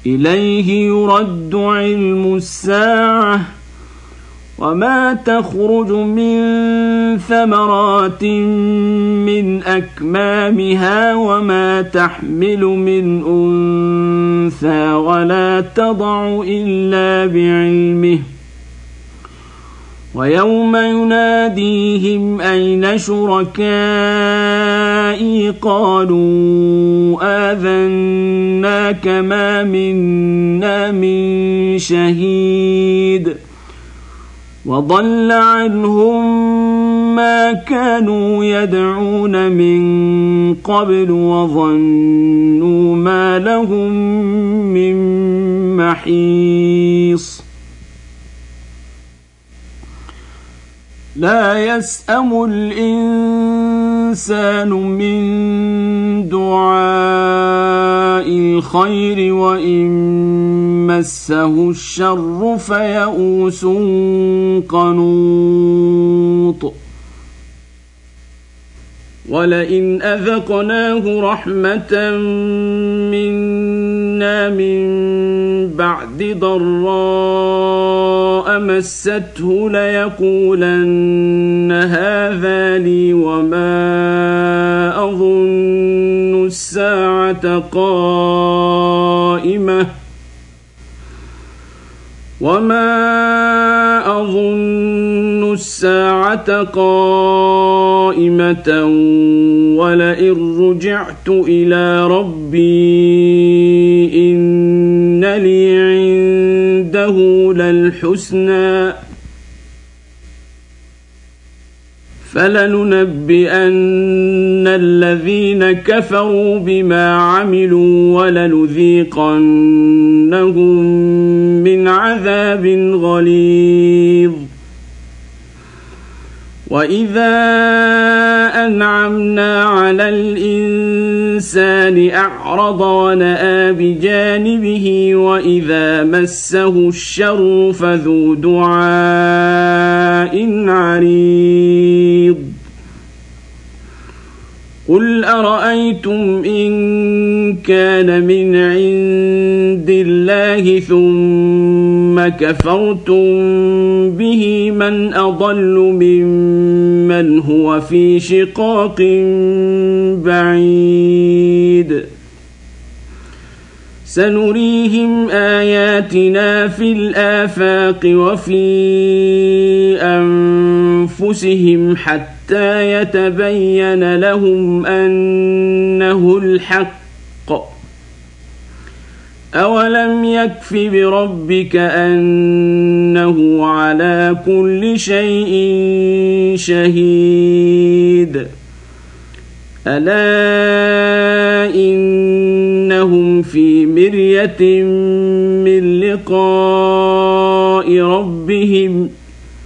إليه يرد علم الساعة وما تخرج من ثمرات من أكمامها وما تحمل من أنثى ولا تضع إلا بعلمه ويوم يناديهم أين شركائي قالوا آذناك ما منا من شهيد وضل عنهم ما كانوا يدعون من قبل وظنوا ما لهم من محيص لا يسأم الإنسان من دعاء الخير وإن مسه الشر فيئوس قنوط ولئن أذقناه رحمة منا من بعد ضراء مسته ليقولن هذا لي وما أظن الساعة قائمة ولئن رجعت إلى ربي إن لي عنده للحسنى فلننبئن الذين كفروا بما عملوا ولنذيقنهم من عذاب غليظ وإذا أنعمنا على الإنسان أعرض ونأى بجانبه وإذا مسه الشر فذو دعاء عريض قل أرأيتم إن كان من عند الله ثم كفرتم به من أضل ممن هو في شقاق بعيد سنريهم آياتنا في الآفاق وفي أنفسهم حتى يتبين لهم أنه الحق أولم يكف بربك أنه على كل شيء شهيد ألا إنهم في مرية من لقاء ربهم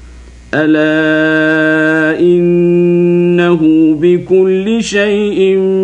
ألا إنه بكل شيء